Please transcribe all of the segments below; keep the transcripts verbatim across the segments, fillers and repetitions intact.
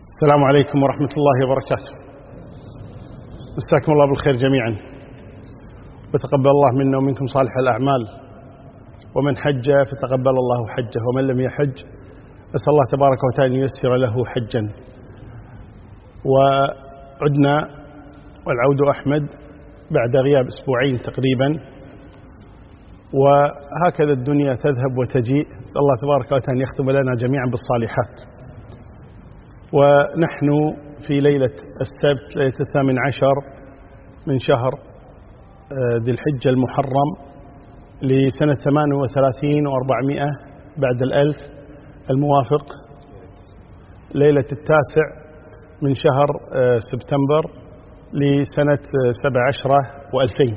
السلام عليكم ورحمة الله وبركاته. مساكم الله بالخير جميعا، وتقبل الله منا ومنكم صالح الأعمال، ومن حج فتقبل الله حجه، ومن لم يحج أسأل الله تبارك وتعالى أن ييسر له حجا. وعدنا والعود أحمد بعد غياب أسبوعين تقريبا، وهكذا الدنيا تذهب وتجيء. أسأل الله تبارك وتعالى أن يختم لنا جميعا بالصالحات. ونحن في ليلة السبت، ليلة الثامن عشر من شهر ذي الحجة المحرم لسنة ثمان وثلاثين وأربعمائة بعد الألف، الموافق ليلة التاسع من شهر سبتمبر لسنة سبع عشرة وألفين.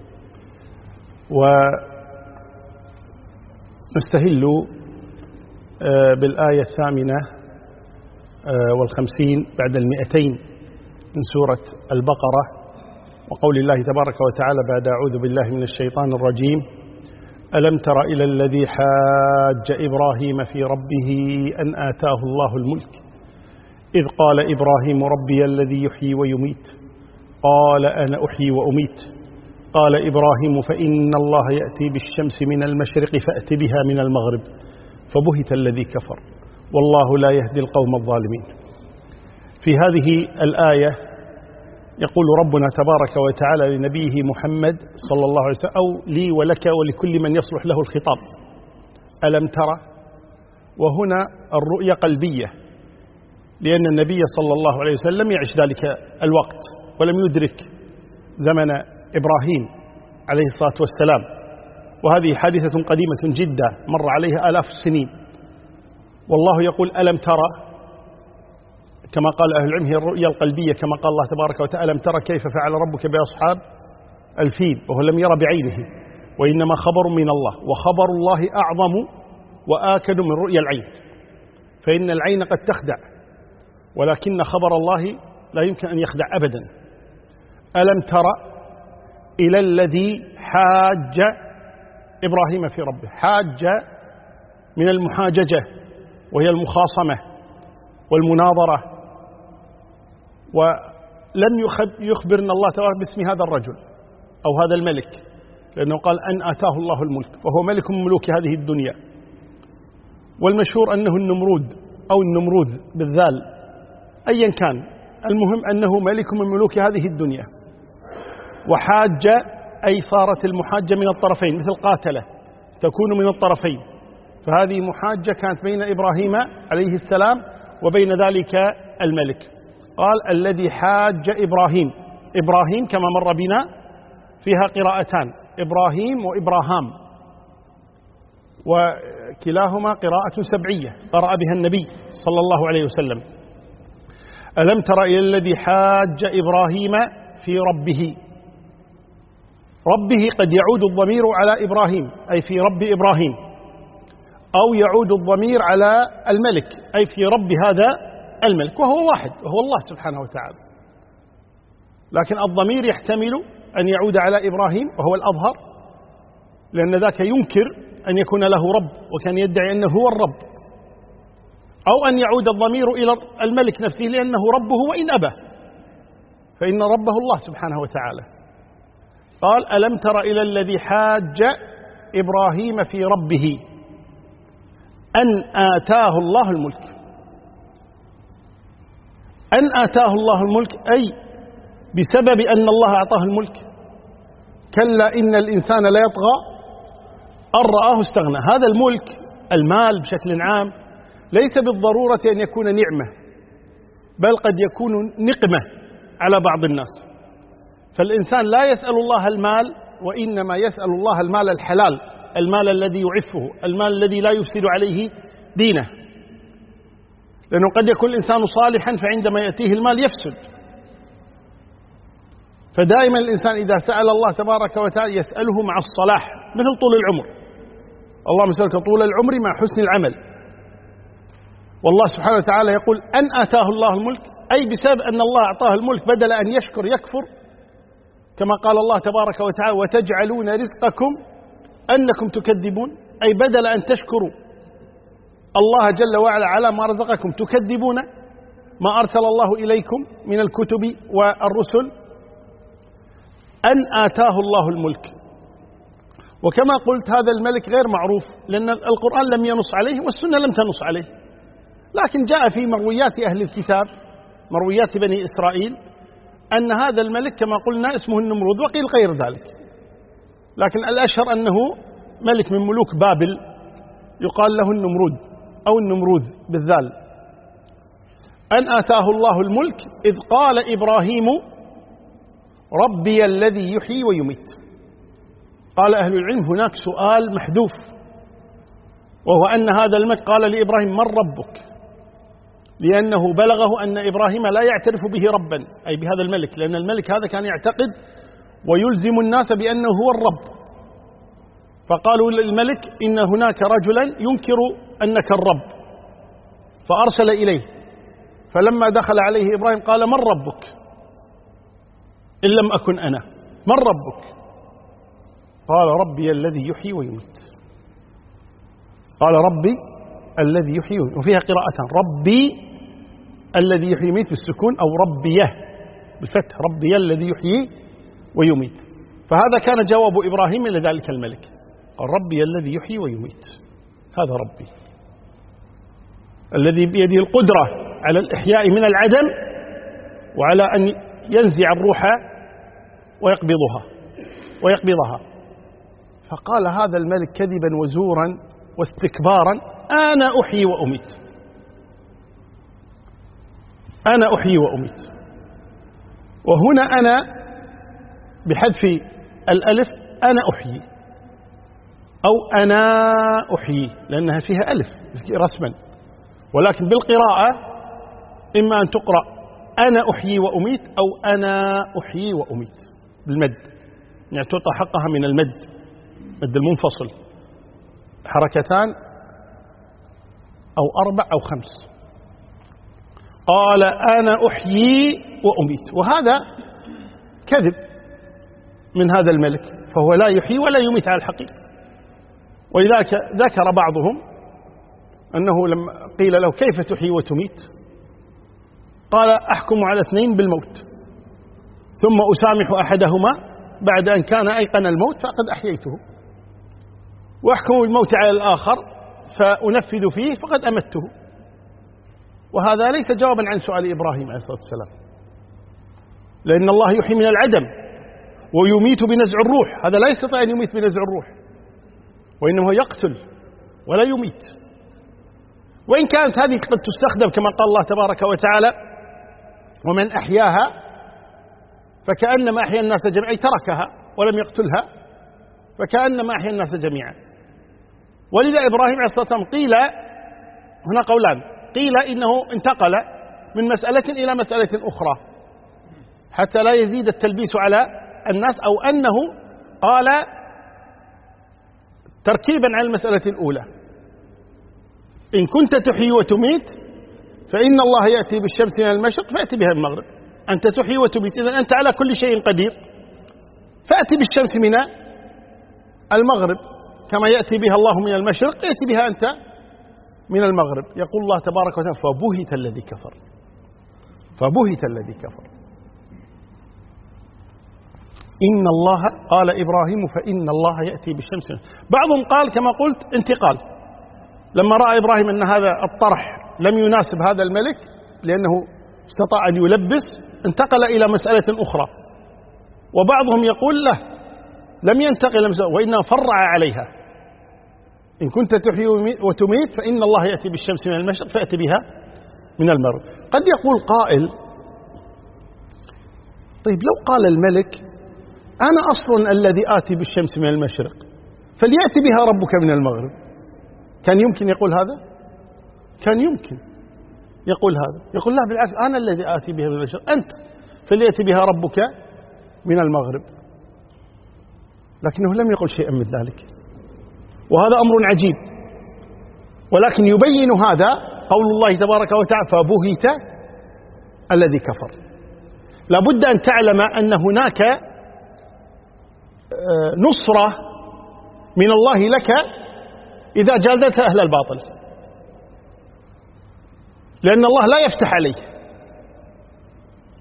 ونستهل بالآية الثامنة والخمسين بعد المئتين من سورة البقرة، وقول الله تبارك وتعالى بعد أعوذ بالله من الشيطان الرجيم: ألم تر إلى الذي حاج إبراهيم في ربه أن آتاه الله الملك إذ قال إبراهيم ربي الذي يحيي ويميت قال أنا أحيي وأميت قال إبراهيم فإن الله يأتي بالشمس من المشرق فأت بها من المغرب فبهت الذي كفر والله لا يهدي القوم الظالمين. في هذه الآية يقول ربنا تبارك وتعالى لنبيه محمد صلى الله عليه وسلم، أو لي ولك ولكل من يصلح له الخطاب: ألم ترى؟ وهنا الرؤية قلبية، لأن النبي صلى الله عليه وسلم لم يعش ذلك الوقت ولم يدرك زمن إبراهيم عليه الصلاة والسلام، وهذه حادثة قديمة جدا مر عليها آلاف السنين. والله يقول ألم ترى، كما قال أهل العلم هي الرؤية القلبية، كما قال الله تبارك وتعالى: ألم ترى كيف فعل ربك بأصحاب الفيل، وهو لم يرى بعينه، وإنما خبر من الله، وخبر الله أعظم وآكد من رؤيا العين، فإن العين قد تخدع، ولكن خبر الله لا يمكن أن يخدع أبدا. ألم ترى إلى الذي حاج إبراهيم في ربه. حاج من المحاججة، وهي المخاصمة والمناظرة، ولم يخبرنا الله تعالى باسم هذا الرجل أو هذا الملك، لأنه قال أن آتاه الله الملك، فهو ملك من ملوك هذه الدنيا. والمشهور أنه النمرود أو النمرود بالذال، أيا كان، المهم أنه ملك من ملوك هذه الدنيا. وحاج أي صارت المحاجة من الطرفين، مثل قاتلة تكون من الطرفين، فهذه محاجة كانت بين إبراهيم عليه السلام وبين ذلك الملك. قال الذي حاج إبراهيم. إبراهيم كما مر بنا فيها قراءتان، إبراهيم وإبراهام، وكلاهما قراءة سبعية قرأ بها النبي صلى الله عليه وسلم. ألم تر إلى الذي حاج إبراهيم في ربه. ربه قد يعود الضمير على إبراهيم أي في رب إبراهيم، أو يعود الضمير على الملك أي في رب هذا الملك، وهو واحد وهو الله سبحانه وتعالى، لكن الضمير يحتمل أن يعود على إبراهيم وهو الأظهر، لأن ذاك ينكر أن يكون له رب، وكان يدعي أنه هو الرب، أو أن يعود الضمير إلى الملك نفسه لأنه ربه وإن أبى، فإن ربه الله سبحانه وتعالى. قال ألم تر إلى الذي حاج إبراهيم في ربه أن آتاه الله الملك. أن آتاه الله الملك أي بسبب أن الله أعطاه الملك. كلا إن الإنسان لا يطغى أن رآه استغنى. هذا الملك، المال بشكل عام، ليس بالضرورة أن يكون نعمة، بل قد يكون نقمة على بعض الناس. فالإنسان لا يسأل الله المال، وإنما يسأل الله المال الحلال، المال الذي يعفه، المال الذي لا يفسد عليه دينه، لأنه قد يكون الإنسان صالحا فعندما يأتيه المال يفسد. فدائما الإنسان إذا سأل الله تبارك وتعالى يسأله مع الصلاح، مثل طول العمر، اللهم اسألك طول العمر مع حسن العمل. والله سبحانه وتعالى يقول أن آتاه الله الملك، أي بسبب أن الله أعطاه الملك بدل أن يشكر يكفر، كما قال الله تبارك وتعالى: وتجعلون رزقكم أنكم تكذبون، أي بدل أن تشكروا الله جل وعلا على ما رزقكم تكذبون. ما أرسل الله إليكم من الكتب والرسل أن آتاه الله الملك. وكما قلت هذا الملك غير معروف، لأن القرآن لم ينص عليه والسنة لم تنص عليه، لكن جاء في مرويات أهل الكتاب، مرويات بني إسرائيل، أن هذا الملك كما قلنا اسمه النمرود، وقيل غير ذلك، لكن الأشهر أنه ملك من ملوك بابل يقال له النمرود أو النمروذ بالذال. أن آتاه الله الملك إذ قال إبراهيم ربي الذي يحيي ويميت. قال أهل العلم هناك سؤال محذوف، وهو أن هذا الملك قال لإبراهيم من ربك، لأنه بلغه أن إبراهيم لا يعترف به ربا، أي بهذا الملك، لأن الملك هذا كان يعتقد ويلزم الناس بأنه هو الرب. فقالوا للملك إن هناك رجلا ينكر أنك الرب، فأرسل إليه، فلما دخل عليه إبراهيم قال من ربك إن لم أكن أنا، من ربك؟ قال ربي الذي يحيي ويميت. قال ربي الذي يحيي ويميت، وفيها قراءتان، ربي الذي يحيي ويميت بالسكون، أو ربيه بالفتح، ربي الذي يحيي ويميت. فهذا كان جواب إبراهيم لذلك الملك، قال ربي الذي يحيي ويميت، هذا ربي الذي بيده القدرة على الإحياء من العدم، وعلى أن ينزع الروح ويقبضها ويقبضها. فقال هذا الملك كذبا وزورا واستكبارا أنا أحيي وأميت، أنا أحيي وأميت. وهنا أنا بحذف الألف أنا أحيي أو أنا أحيي، لأنها فيها ألف رسما، ولكن بالقراءة إما أن تقرأ أنا أحيي وأميت أو أنا أحيي وأميت بالمد، يعني تعطى حقها من المد، مد المنفصل، حركتان أو أربع أو خمس. قال أنا أحيي وأميت، وهذا كذب من هذا الملك، فهو لا يحيي ولا يميت على الحقيقة. ولذلك ذكر بعضهم أنه لما قيل له كيف تحيي وتميت قال أحكم على اثنين بالموت ثم أسامح أحدهما بعد أن كان أيقن الموت فقد أحييته، وأحكم بالموت على الآخر فأنفذ فيه فقد أمته. وهذا ليس جوابا عن سؤال إبراهيم عليه الصلاة والسلام، لأن الله يحيي من العدم ويميت بنزع الروح، هذا لا يستطيع أن يميت بنزع الروح، وإنما هو يقتل ولا يميت. وإن كانت هذه قد تستخدم كما قال الله تبارك وتعالى ومن أحياها فكأنما أحيا الناس جميعا، أي تركها ولم يقتلها، فكأنما أحيا الناس جميعا. ولذا إبراهيم عليه الصلاة والسلام قيل هنا قولان، قيل إنه انتقل من مسألة إلى مسألة أخرى حتى لا يزيد التلبيس على الناس، أو أنه قال تركيبا على المسألة الأولى إن كنت تحيي وتميت فإن الله يأتي بالشمس من المشرق فأتي بها من المغرب، أنت تحيي وتميت إذن أنت على كل شيء قدير، فأتي بالشمس من المغرب كما يأتي بها الله من المشرق يأتي بها أنت من المغرب. يقول الله تبارك وتعالى فبهت الذي كفر، فبهت الذي كفر. إن الله قال إبراهيم فإن الله يأتي بالشمس. بعضهم قال كما قلت انتقال، لما رأى إبراهيم أن هذا الطرح لم يناسب هذا الملك لأنه استطاع أن يلبس انتقل إلى مسألة أخرى. وبعضهم يقول له لم ينتقل إلى مسألة وإنما فرع عليها، إن كنت تحيي وتميت فإن الله يأتي بالشمس من المشرق فأتي بها من المغرب. قد يقول قائل طيب لو قال الملك أنا أصلا الذي آتي بالشمس من المشرق فليأتي بها ربك من المغرب، كان يمكن يقول هذا؟ كان يمكن يقول هذا، يقول لا بالعكس أنا الذي آتي بها من المشرق، أنت فليأتي بها ربك من المغرب، لكنه لم يقل شيئا من ذلك، وهذا أمر عجيب. ولكن يبين هذا قول الله تبارك وتعالى فبهت الذي كفر. لابد أن تعلم أن هناك نصرة من الله لك إذا جادلت أهل الباطل، لأن الله لا يفتح عليه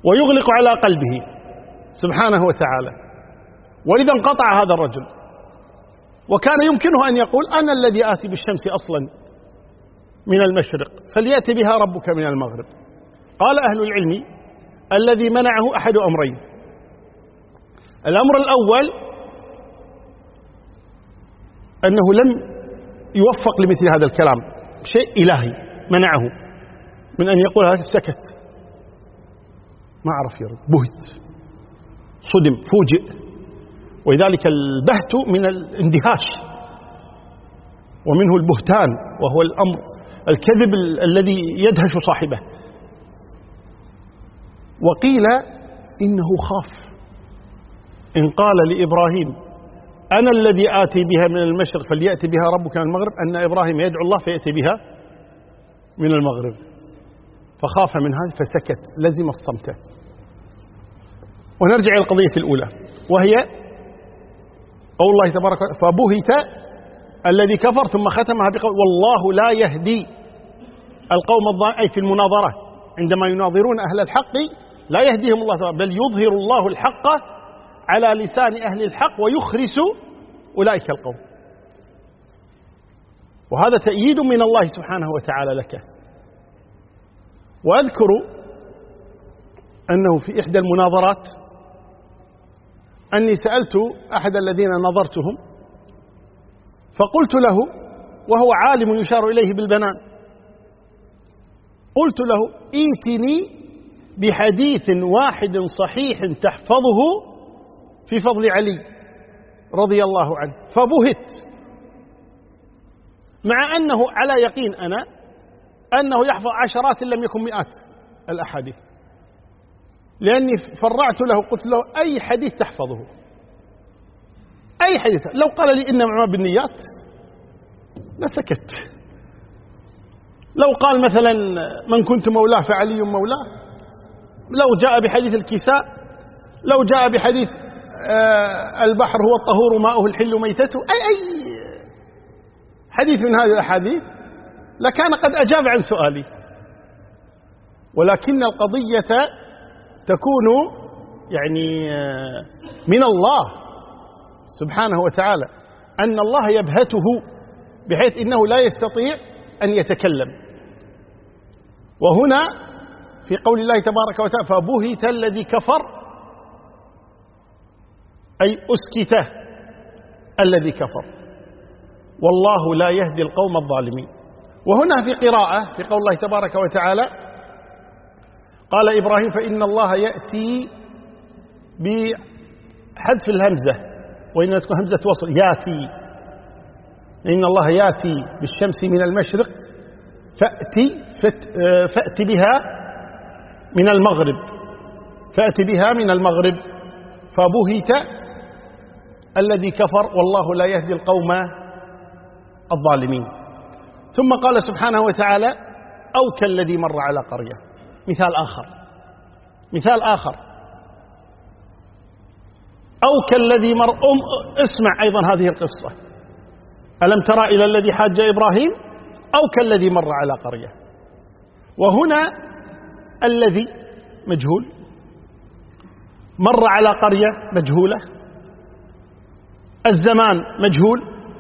ويغلق على قلبه سبحانه وتعالى. ولذا انقطع هذا الرجل، وكان يمكنه أن يقول أنا الذي آتي بالشمس أصلا من المشرق فليأتي بها ربك من المغرب. قال أهل العلم الذي منعه أحد أمرين. الأمر الأول أنه لم يوفق لمثل هذا الكلام، شيء إلهي منعه من أن يقول هذا، سكت ما عرف يرد، بهت، صدم، فوجئ. ولذلك البهت من الاندهاش، ومنه البهتان وهو الأمر الكذب الذي يدهش صاحبه. وقيل إنه خاف إن قال لإبراهيم أنا الذي آتي بها من المشرق فليأتي بها ربك من المغرب، أن إبراهيم يدعو الله فيأتي بها من المغرب، فخاف من هذا فسكت، لزم الصمت. ونرجع إلى القضية الأولى، وهي قول الله تبارك وتعالى فبهت الذي كفر، ثم ختمها بقول والله لا يهدي القوم الظالمين، أي في المناظرة عندما يناظرون أهل الحق لا يهديهم الله تعالى، بل يظهر الله الحق على لسان أهل الحق ويخرس أولئك القوم. وهذا تأييد من الله سبحانه وتعالى لك. وأذكر أنه في إحدى المناظرات أني سألت أحد الذين نظرتهم فقلت له، وهو عالم يشار إليه بالبنان، قلت له ائتني بحديث واحد صحيح تحفظه في فضل علي رضي الله عنه. فبهت، مع أنه على يقين أنا أنه يحفظ عشرات إن لم يكن مئات الأحاديث، لأني فرعت له قلت له أي حديث تحفظه، أي حديث. لو قال لي إنما الأعمال بالنيات لسكت. لو قال مثلا من كنت مولاه فعلي مولاه، لو جاء بحديث الكساء، لو جاء بحديث آه البحر هو الطهور ماؤه الحل ميتته، أي أي حديث من هذه الأحاديث لكان قد أجاب عن سؤالي. ولكن القضية تكون يعني آه من الله سبحانه وتعالى، أن الله يبهته بحيث إنه لا يستطيع أن يتكلم. وهنا في قول الله تبارك وتعالى فبهت الذي كفر، أي أسكته الذي كفر، والله لا يهدي القوم الظالمين. وهنا في قراءة في قول الله تبارك وتعالى قال إبراهيم فإن الله يأتي بحذف الهمزة، وإنها تكون همزة وصل، ياتي، إن الله ياتي بالشمس من المشرق فأتي فأتي بها من المغرب، فأتي بها من المغرب. فبهت الذي كفر والله لا يهدي القوم الظالمين. ثم قال سبحانه وتعالى أو كالذي مر على قرية، مثال آخر، مثال آخر أو كالذي مر أم اسمع أيضا هذه القصة، ألم ترى إلى الذي حاج إبراهيم أو كالذي مر على قرية. وهنا الذي مجهول، مر على قرية مجهولة، الزمان مجهول،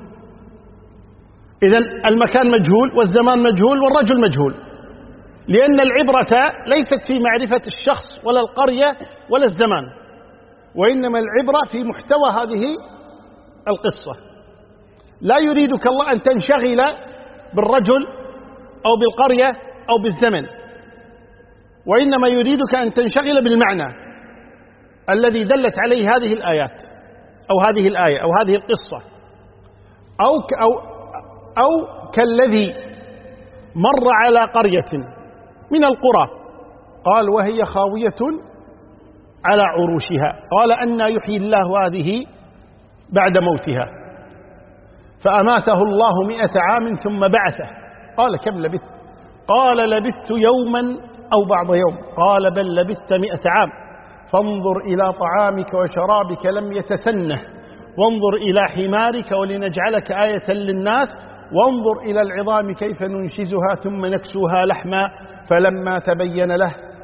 إذن المكان مجهول والزمان مجهول والرجل مجهول، لأن العبرة ليست في معرفة الشخص ولا القرية ولا الزمان، وإنما العبرة في محتوى هذه القصة. لا يريدك الله أن تنشغل بالرجل أو بالقرية أو بالزمن، وإنما يريدك أن تنشغل بالمعنى الذي دلت عليه هذه الآيات أو هذه الآية أو هذه القصة. أو أو أو كالذي مر على قرية من القرى قال وهي خاوية على عروشها قال أنى يحيي الله هذه بعد موتها فأماته الله مئة عام ثم بعثه قال كم لبثت قال لبثت يوما أو بعض يوم قال بل لبثت مئة عام فانظر إلى طعامك وشرابك لم يتسنه وانظر إلى حمارك ولنجعلك آية للناس وانظر إلى العظام كيف ننشزها ثم نكسوها لحما فلما تبين له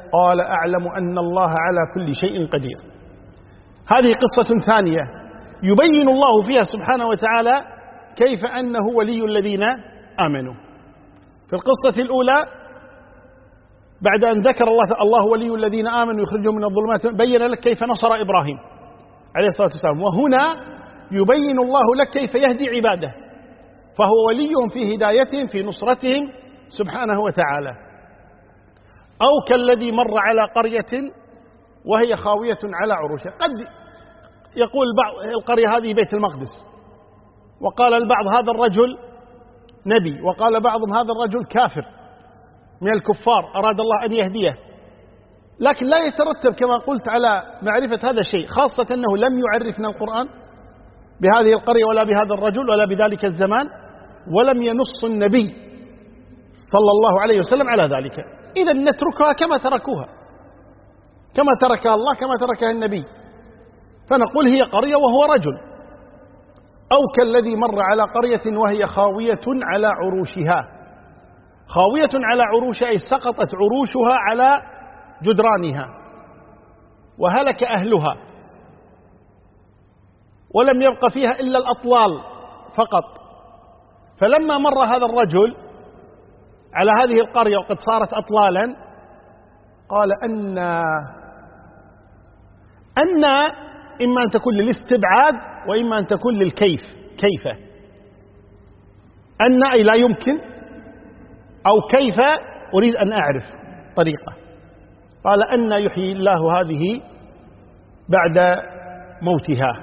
قال أعلم أن الله على كل شيء قدير. هذه قصة ثانية يبين الله فيها سبحانه وتعالى كيف أنه ولي الذين آمنوا. في القصة الأولى بعد أن ذكر الله الله ولي الذين آمنوا يخرجهم من الظلمات بين لك كيف نصر إبراهيم عليه الصلاة والسلام، وهنا يبين الله لك كيف يهدي عباده، فهو وليهم في هدايتهم في نصرتهم سبحانه وتعالى. أو كالذي مر على قرية وهي خاوية على عروشها. قد يقول البعض القرية هذه بيت المقدس، وقال البعض هذا الرجل نبي، وقال بعضهم هذا الرجل كافر من الكفار أراد الله أن يهديه. لكن لا يترتب كما قلت على معرفة هذا الشيء، خاصة أنه لم يعرفنا القرآن بهذه القرية ولا بهذا الرجل ولا بذلك الزمان، ولم ينص النبي صلى الله عليه وسلم على ذلك. إذا نتركها كما تركوها، كما تركها الله كما تركها النبي، فنقول هي قرية وهو رجل. أو كالذي مر على قرية وهي خاوية على عروشها. خاوية على عروشها أي سقطت عروشها على جدرانها وهلك أهلها ولم يبق فيها إلا الأطلال فقط. فلما مر هذا الرجل على هذه القرية وقد صارت أطلالا قال أن أن إما أن تكون للاستبعاد وإما أن تكون للكيف. كيف أن أي لا يمكن، أو كيف أريد أن أعرف طريقة. قال أن يحيي الله هذه بعد موتها.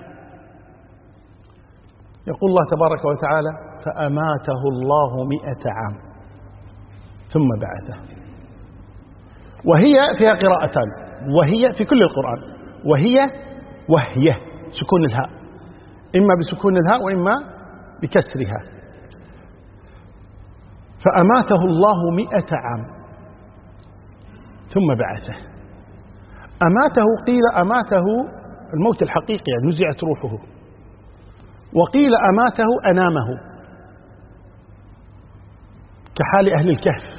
يقول الله تبارك وتعالى فأماته الله مئة عام ثم بعثه. وهي فيها قراءتان، وهي في كل القرآن، وهي وهي سكون الهاء، إما بسكون الهاء وإما بكسرها. فأماته الله مئة عام ثم بعثه. أماته قيل أماته الموت الحقيقي يعني نزعت روحه، وقيل أماته أنامه كحال أهل الكهف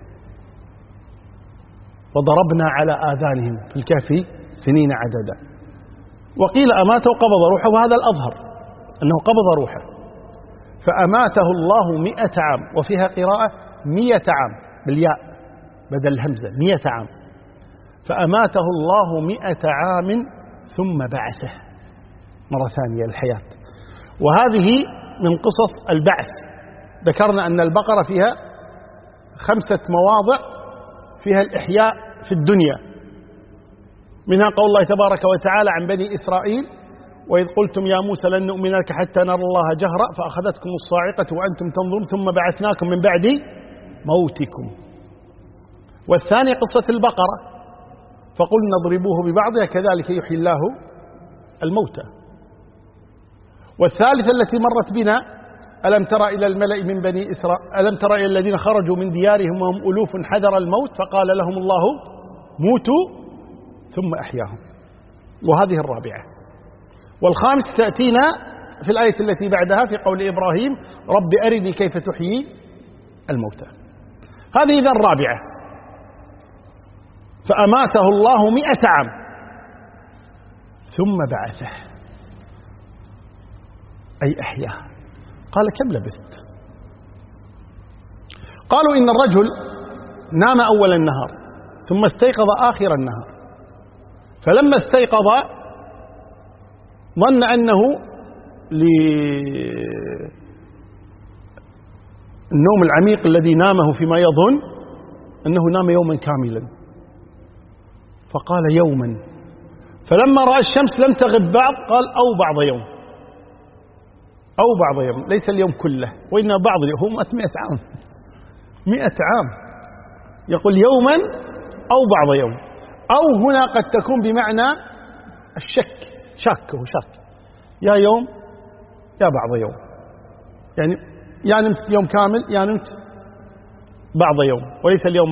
وضربنا على آذانهم في الكهف سنين عددا. وقيل أماته قبض روحه، وهذا الأظهر أنه قبض روحه. فأماته الله مئة عام، وفيها قراءة مئة عام بالياء بدل الهمزة، مئة عام. فأماته الله مئة عام ثم بعثه مرة ثانية الحياة. وهذه من قصص البعث. ذكرنا أن البقرة فيها خمسة مواضع فيها الإحياء في الدنيا، منها قول الله تبارك وتعالى عن بني إسرائيل وإذ قلتم يا موسى لن نؤمن لك حتى نرى الله جهرا فأخذتكم الصاعقة وأنتم تنظرون ثم بعثناكم من بعد موتكم. والثانية قصة البقرة فقلنا اضربوه ببعضها كذلك يحيي الله الموتى. والثالثة التي مرت بنا ألم ترى إلى الملأ من بني إسرائيل ألم ترى إلى الذين خرجوا من ديارهم وهم ألوف حذر الموت فقال لهم الله موتوا ثم أحياهم. وهذه الرابعة. والخامسة تأتينا في الآية التي بعدها في قول إبراهيم رب أرني كيف تحيي الموتى. هذه إذا الرابعة. فأماته الله مئة عام ثم بعثه أي أحياه. قال كم لبثت؟ قالوا إن الرجل نام أول النهار ثم استيقظ آخر النهار، فلما استيقظ ظن أنه للنوم العميق الذي نامه فيما يظن أنه نام يوما كاملا، فقال يوما، فلما رأى الشمس لم تغب بعض قال أو بعض يوم، أو بعض يوم، ليس اليوم كله وإنما بعض اليوم. هو مئة عام، مئة عام يقول يوما أو بعض يوم. أو هنا قد تكون بمعنى الشك، شاك هو شاك، يا يوم يا بعض يوم، يعني يا نمت يوم كامل يا نمت بعض يوم، وليس اليوم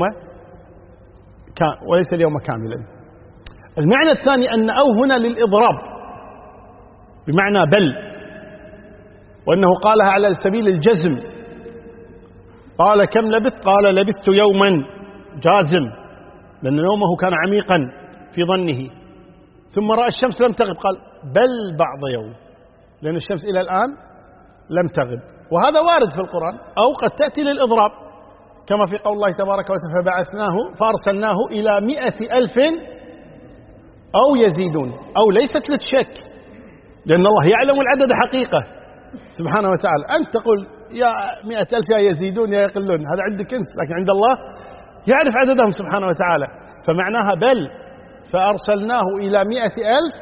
وليس اليوم كاملا. المعنى الثاني أن أو هنا للإضراب بمعنى بل، وأنه قالها على سبيل الجزم. قال كم لبثت؟ قال لبثت يوما جازم. لأن نومه كان عميقا في ظنه، ثم رأى الشمس لم تغب قال بل بعض يوم، لأن الشمس إلى الآن لم تغب. وهذا وارد في القرآن، أو قد تأتي للإضراب كما في قول الله تبارك وتعالى فبعثناه فأرسلناه إلى مئة ألف أو يزيدون، أو ليست للشك، لأن الله يعلم العدد حقيقة سبحانه وتعالى. أنت تقول يا مئة ألف يا يزيدون يا يقلون، هذا عندك أنت، لكن عند الله يعرف عددهم سبحانه وتعالى. فمعناها بل فأرسلناه إلى مئة ألف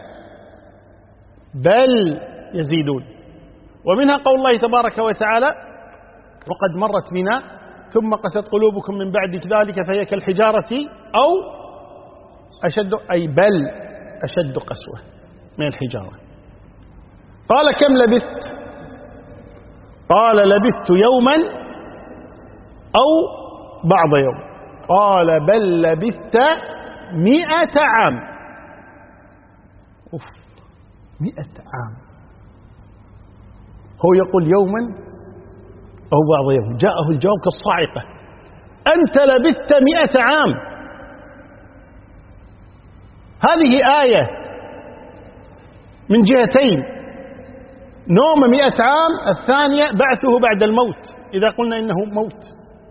بل يزيدون. ومنها قول الله تبارك وتعالى وقد مرت بنا ثم قست قلوبكم من بعد ذلك فهي كالحجارة أو أشد، أي بل أشد قسوة من الحجارة. قال كم لبثت؟ قال لبثت يوما أو بعض يوم. قال بل لبثت مئة عام. أوف، مئة عام. هو يقول يوما أو بعض يوم، جاءه الجواب كالصاعقة، أنت لبثت مئة عام. هذه آية من جهتين، نوم مئة عام، الثانية بعثه بعد الموت إذا قلنا إنه موت.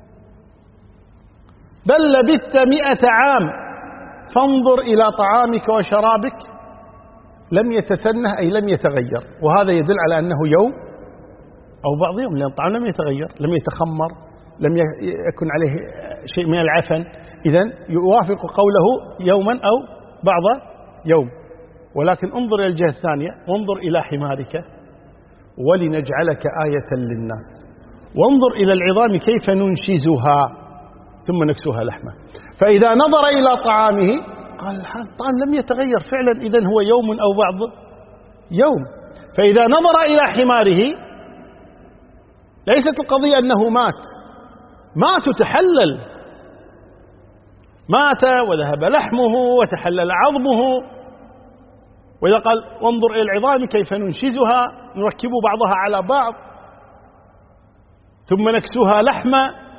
بل لبثت مئة عام فانظر إلى طعامك وشرابك لم يتسنه، أي لم يتغير. وهذا يدل على أنه يوم أو بعض يوم، لأن الطعام لم يتغير، لم يتخمر، لم يكن عليه شيء من العفن. إذن يوافق قوله يوما أو بعض يوم. ولكن انظر إلى الجهة الثانية، وانظر إلى حمارك ولنجعلك آية للناس، وانظر إلى العظام كيف ننشزها ثم نكسوها لحمة. فإذا نظر إلى طعامه قال الطعام لم يتغير فعلا، إذن هو يوم أو بعض يوم. فإذا نظر إلى حماره ليست القضية أنه مات، مات تحلل، مات وذهب لحمه وتحلل عظمه. وإذا قال وانظر إلى العظام كيف ننشزها، نركب بعضها على بعض ثم نكسوها لحما.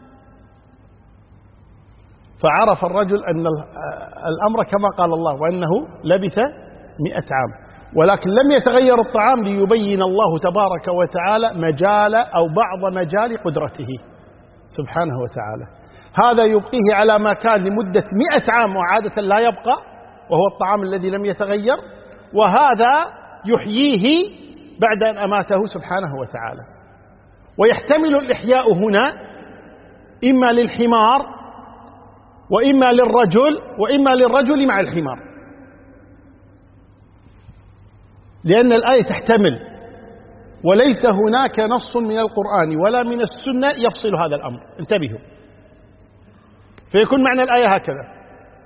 فعرف الرجل أن الأمر كما قال الله، وأنه لبث مئة عام، ولكن لم يتغير الطعام ليبين الله تبارك وتعالى مجال أو بعض مجال قدرته سبحانه وتعالى. هذا يبقيه على ما كان لمدة مئة عام وعادة لا يبقى، وهو الطعام الذي لم يتغير، وهذا يحييه بعد أن أماته سبحانه وتعالى. ويحتمل الإحياء هنا إما للحمار وإما للرجل وإما للرجل مع الحمار، لأن الآية تحتمل، وليس هناك نص من القرآن ولا من السنة يفصل هذا الأمر، انتبهوا. فيكون معنى الآية هكذا: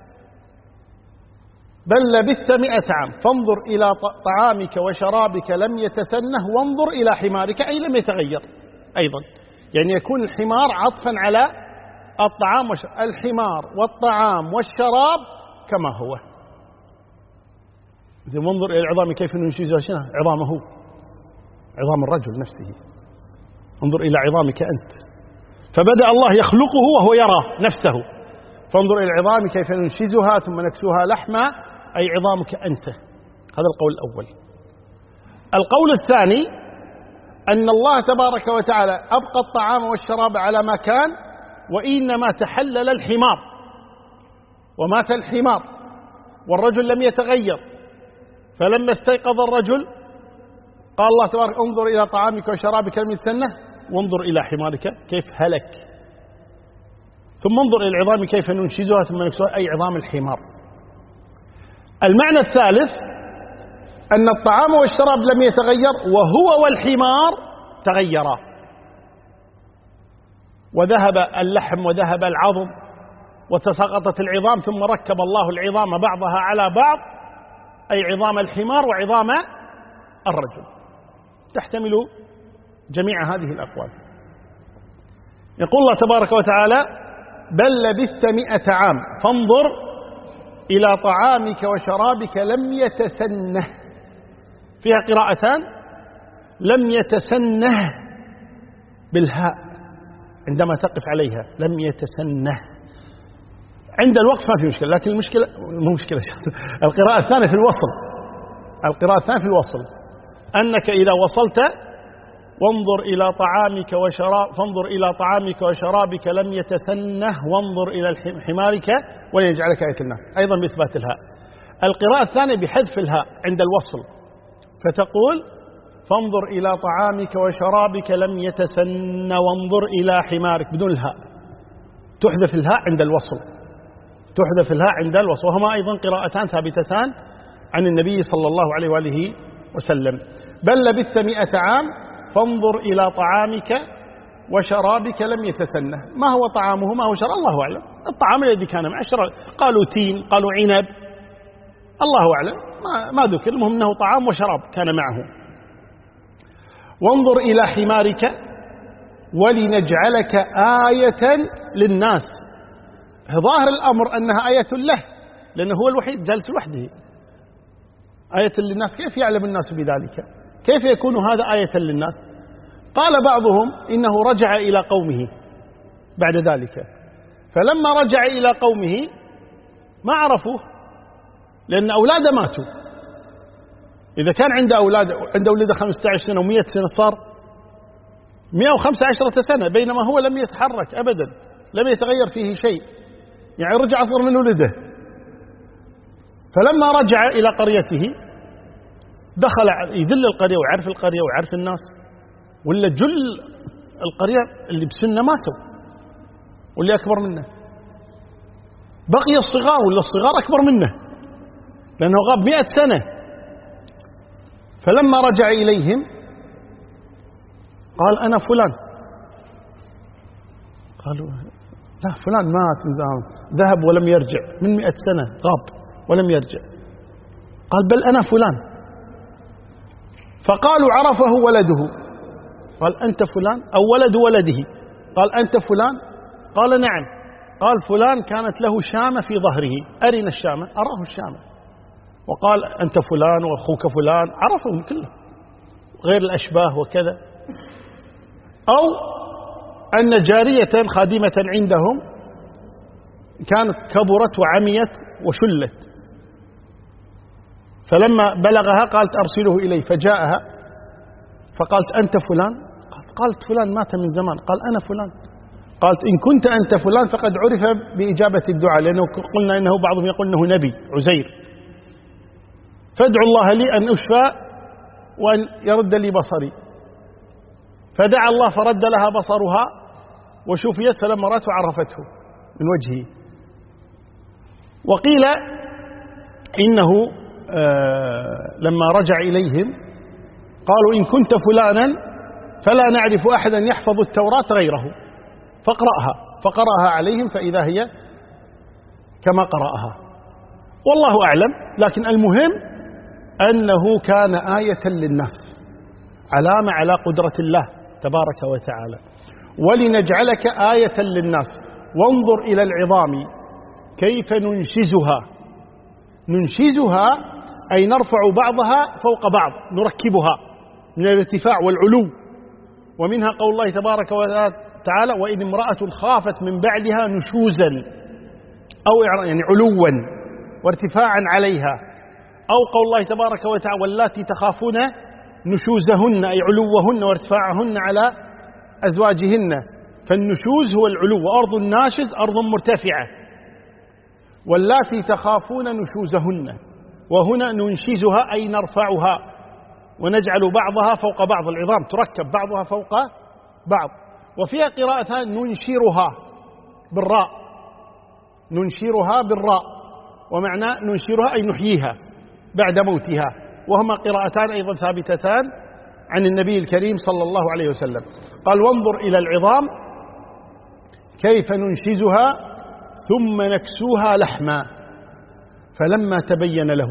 بل لبثت مئة عام فانظر إلى طعامك وشرابك لم يتسنه وانظر إلى حمارك، أي لم يتغير أيضا. يعني يكون الحمار عطفا على الطعام والشراب، الحمار والطعام والشراب كما هو. إذا انظر إلى العظام كيف ننشزها، شنو عظامه؟ عظام الرجل نفسه. انظر إلى عظامك أنت. فبدأ الله يخلقه وهو يرى نفسه، فانظر إلى العظام كيف ننشزها ثم نكسوها لحما، أي عظامك أنت. هذا القول الأول. القول الثاني أن الله تبارك وتعالى أبقى الطعام والشراب على ما كان، وإنما تحلل الحمار ومات الحمار والرجل لم يتغير. فلما استيقظ الرجل قال الله تبارك انظر إلى طعامك وشرابك لم يتسنه وانظر إلى حمارك كيف هلك، ثم انظر إلى العظام كيف ننشزها ثم نكسوها، أي عظام الحمار. المعنى الثالث أن الطعام والشراب لم يتغير وهو والحمار تغيرا، وذهب اللحم وذهب العظم وتساقطت العظام، ثم ركب الله العظام بعضها على بعض، أي عظام الحمار وعظام الرجل. تحتمل جميع هذه الأقوال. يقول الله تبارك وتعالى بل لبثت مئة عام فانظر إلى طعامك وشرابك لم يتسنه. فيها قراءتان: لم يتسنه بالهاء عندما تقف عليها، لم يتسنه، عند الوقف ما في مشكلة، لكن المشكلة مو مشكلة القراءة الثانية في الوصل. القراءة الثانية في الوصل أنك إذا وصلت وانظر إلى طعامك وشراب فانظر إلى طعامك وشرابك لم يتسنه وانظر إلى حمارك وليجعلك آية الناس، أيضا بإثبات الهاء. القراءة الثانية بحذف الهاء عند الوصل، فتقول فانظر إلى طعامك وشرابك لم يتسن وانظر إلى حمارك بدون الهاء، تحذف الهاء عند الوصل، تحذف الهاء عند الوصل. وهما أيضا قراءتان ثابتتان عن النبي صلى الله عليه وآله وسلم. بل لبثت مئة عام فانظر إلى طعامك وشرابك لم يتسنه. ما هو طعامه ما هو شراب الله أعلم، الطعام الذي كان معه شراب، قالوا تين قالوا عنب الله أعلم، ما, ما ذكر، المهم أنه طعام وشراب كان معه. وانظر إلى حمارك ولنجعلك آية للناس. ظاهر الأمر أنها آية له لأنه هو الوحيد جالس لوحده. آية للناس، كيف يعلم الناس بذلك؟ كيف يكون هذا آية للناس؟ قال بعضهم إنه رجع إلى قومه بعد ذلك، فلما رجع إلى قومه ما عرفوه لأن أولاده ماتوا. إذا كان عنده أولاد عنده ولده خمسة عشر سنة ومئة سنة صار مئة وخمسة عشر سنة، بينما هو لم يتحرك أبدا، لم يتغير فيه شيء، يعني رجع أصغر من ولده. فلما رجع إلى قريته دخل يدل القرية ويعرف القرية ويعرف الناس، ولا جل القرية اللي بسنة ماتوا واللي أكبر منه، بقي الصغار ولا الصغار أكبر منه لأنه غاب مئة سنة. فلما رجع إليهم قال أنا فلان. قالوا لا، فلان مات من زمان، ذهب ولم يرجع، من مئة سنة غاب ولم يرجع. قال بل أنا فلان. فقالوا عرفه ولده، قال أنت فلان أو ولد ولده؟ قال أنت فلان؟ قال نعم. قال فلان كانت له شامة في ظهره، أرنا الشامة، أراه الشامة. وقال أنت فلان وأخوك فلان، عرفهم كله غير الأشباه وكذا. أو أن جارية خادمة عندهم كانت كبرت وعميت وشلت، فلما بلغها قالت أرسله إلي، فجاءها فقالت أنت فلان؟ قالت فلان مات من زمان. قال أنا فلان. قالت إن كنت أنت فلان فقد عرف بإجابة الدعاء، لأنه قلنا إنه بعضهم يقول إنه نبي عزير، فادعوا الله لي أن أشفى وأن يرد لي بصري. فدعا الله فرد لها بصرها وشفيت، فلما رأته عرفته من وجهه. وقيل إنه آه لما رجع إليهم قالوا إن كنت فلانا فلا نعرف أحدا يحفظ التوراة غيره فاقرأها، فقرأها عليهم فإذا هي كما قرأها، والله أعلم. لكن المهم أنه كان آية للناس، علامة على قدرة الله تبارك وتعالى. ولنجعلك آية للناس وانظر إلى العظام كيف ننشزها. ننشزها أي نرفع بعضها فوق بعض، نركبها من الارتفاع والعلو. ومنها قول الله تبارك وتعالى وإن امرأة خافت من بعدها نشوزا، أو يعني علوا وارتفاعا عليها. أو قول الله تبارك وتعالى واللاتي تخافون نشوزهن أي علوهن وارتفاعهن على أزواجهن. فالنشوز هو العلو، وأرض الناشز أرض مرتفعة. واللاتي تخافون نشوزهن، وهنا ننشزها أي نرفعها ونجعل بعضها فوق بعض، العظام تركب بعضها فوق بعض. وفيها قراءتان ننشرها بالراء، ننشرها بالراء، ومعنى ننشرها أي نحييها بعد موتها. وهما قراءتان أيضا ثابتتان عن النبي الكريم صلى الله عليه وسلم. قال وانظر إلى العظام كيف ننشزها ثم نكسوها لحما. فلما تبين له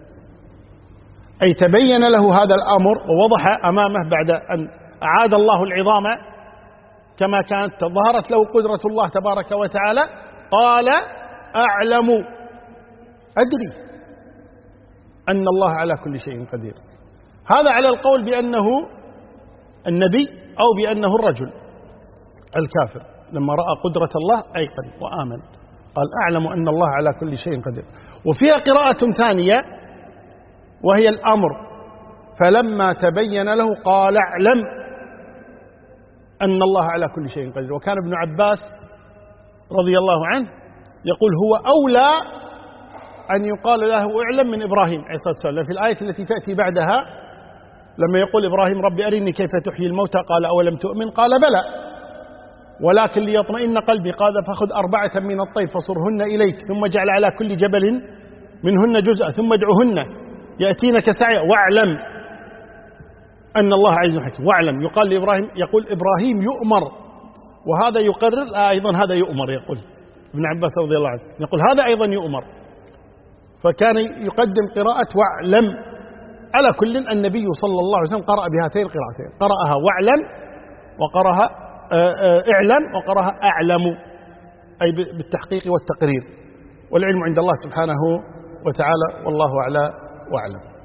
أي تبين له هذا الأمر ووضح أمامه بعد أن أعاد الله العظام كما كانت، ظهرت له قدرة الله تبارك وتعالى، قال أعلم أدري أن الله على كل شيء قدير. هذا على القول بأنه النبي أو بأنه الرجل الكافر، لما رأى قدرة الله أيقن وآمن. قال أعلم أن الله على كل شيء قدير. وفيها قراءة ثانية وهي الأمر، فلما تبين له قال اعلم أن الله على كل شيء قدير. وكان ابن عباس رضي الله عنه يقول هو أولى أن يقال له اعلم من إبراهيم عليه الصلاة والسلام. في الآية التي تأتي بعدها لما يقول إبراهيم رب أرني كيف تحيي الموتى قال أولم تؤمن قال بلى ولكن ليطمئن قلبي قال فخذ أربعة من الطير فصرهن إليك ثم اجعل على كل جبل منهن جزءا ثم ادعهن يأتينك سعيا واعلم أن الله عزيز حكيم. واعلم يقال لإبراهيم، يقول إبراهيم يؤمر وهذا يقرر آه أيضا هذا يؤمر، يقول ابن عباس رضي الله عنه يقول هذا أيضا يؤمر، فكان يقدم قراءة واعلم. على كل النبي صلى الله عليه وسلم قرأ بهاتين القراءتين، قرأها واعلم وقرأها اعلم وقرأها أعلم، أي بالتحقيق والتقرير، والعلم عند الله سبحانه وتعالى والله أعلى وأعلم.